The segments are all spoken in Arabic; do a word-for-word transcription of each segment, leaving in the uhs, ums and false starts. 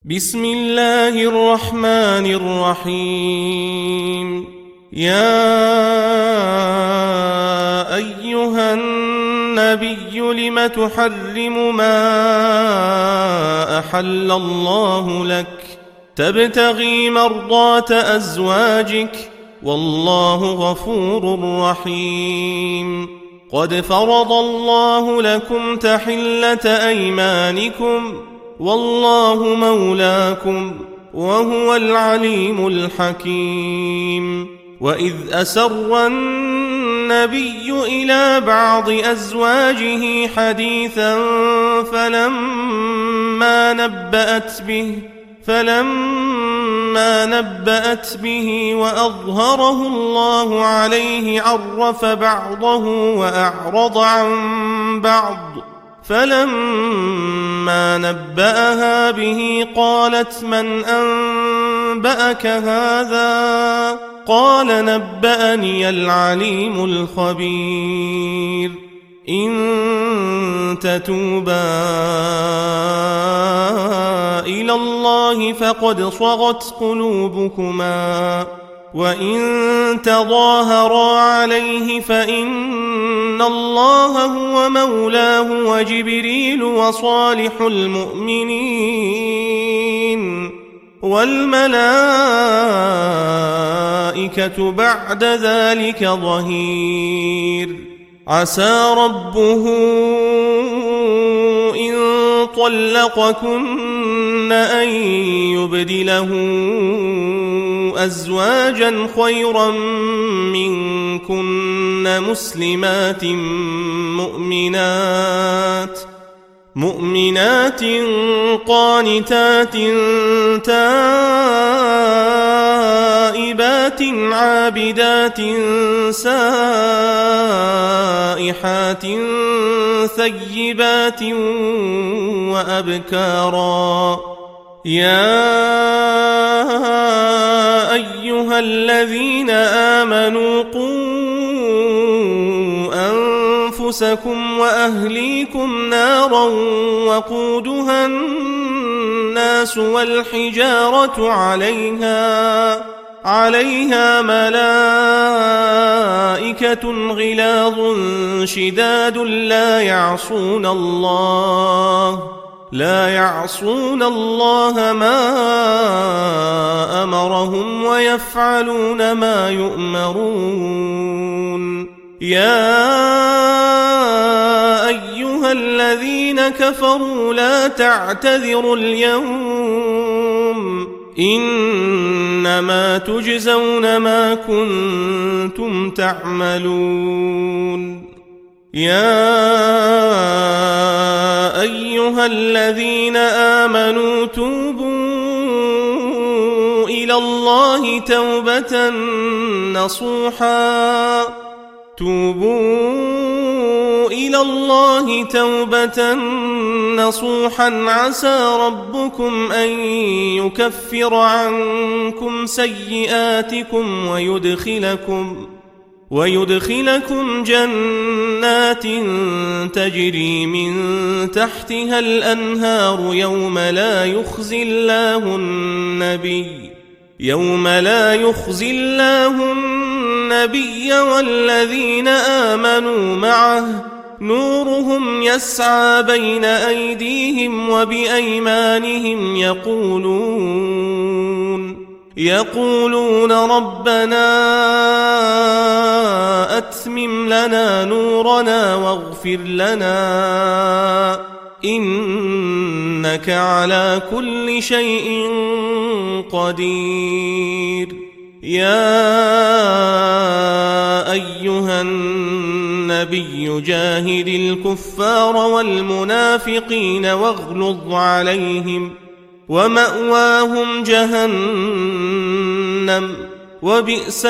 بسم الله الرحمن الرحيم. يا أيها النبي لم تحرم ما أحل الله لك تبتغي مرضات أزواجك والله غفور رحيم. قد فرض الله لكم تحلة أيمانكم والله مولاكم وهو العليم الحكيم. وإذ أسر النبي إلى بعض أزواجه حديثا فلما نبأت به فلما نبأت به وأظهره الله عليه عرف بعضه وأعرض عن بعض فلما نبأها به قالت من أنبأك هذا؟ قال نبأني العليم الخبير. إن تتوبا إلى الله فقد صغت قلوبكما وإن تظاهرا عليه فإن الله هو مولاه وجبريل وصالح المؤمنين والملائكة بعد ذلك ظهير. عسى ربه إن طلقكن أن يبدله أزواجا خيرا منكن مسلمات مؤمنات مؤمنات قانتات تائبات عابدات سائحات ثيبات وأبكارا. يا أيها الذين آمنوا قوا أنفسكم وأهليكم نارا وقودها الناس والحجارة عليها عليها ملائكة غلاظ شداد لا يعصون الله لا يعصون الله ما أمرهم ويفعلون ما يؤمرون. يا أيها الذين كفروا لا تعتذروا اليوم إنما تجزون ما كنتم تعملون. يا أيها الذين آمنوا توبوا إلى الله توبة نصوحا توبوا إلى الله توبة نصوحا عسى ربكم أن يكفر عنكم سيئاتكم ويدخلكم ويدخلكم جنات تجري من تحتها الأنهار يوم لا يخزي الله النبي يوم لا يخزي الله النبي والذين آمنوا معه نورهم يسعى بين أيديهم وبأيمانهم يقولون يقولون ربنا أتمم لنا نورنا واغفر لنا إنك على كل شيء قدير. يا أيها النبي جاهد الكفار والمنافقين واغلظ عليهم ومأواهم جهنم وبئس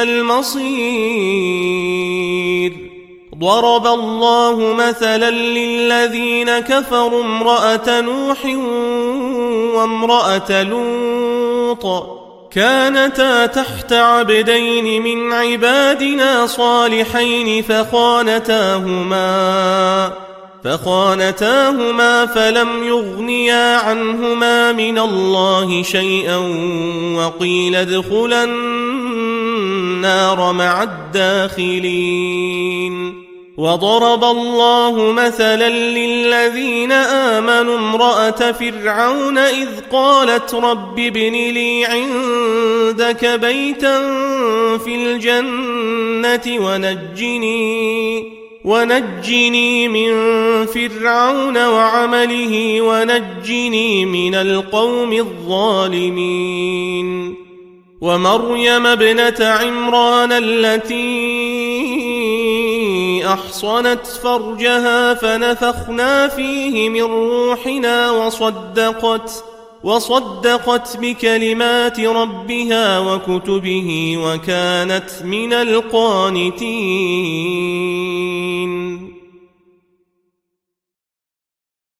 المصير. ضرب الله مثلا للذين كفروا امرأة نوح وامرأة لوط كانتا تحت عبدين من عبادنا صالحين فخانتاهما فخانتاهما فلم يغنيا عنهما من الله شيئا وقيل ادخلا النار مع الداخلين. وضرب الله مثلا للذين آمنوا امرأة فرعون إذ قالت رب ابن لي عندك بيتا في الجنة ونجني ونجني من فرعون وعمله ونجني من القوم الظالمين. ومريم ابنة عمران التي أحصنت فرجها فنفخنا فيه من روحنا وصدقت وصدقت بكلمات ربها وكتبه وكانت من القانتين.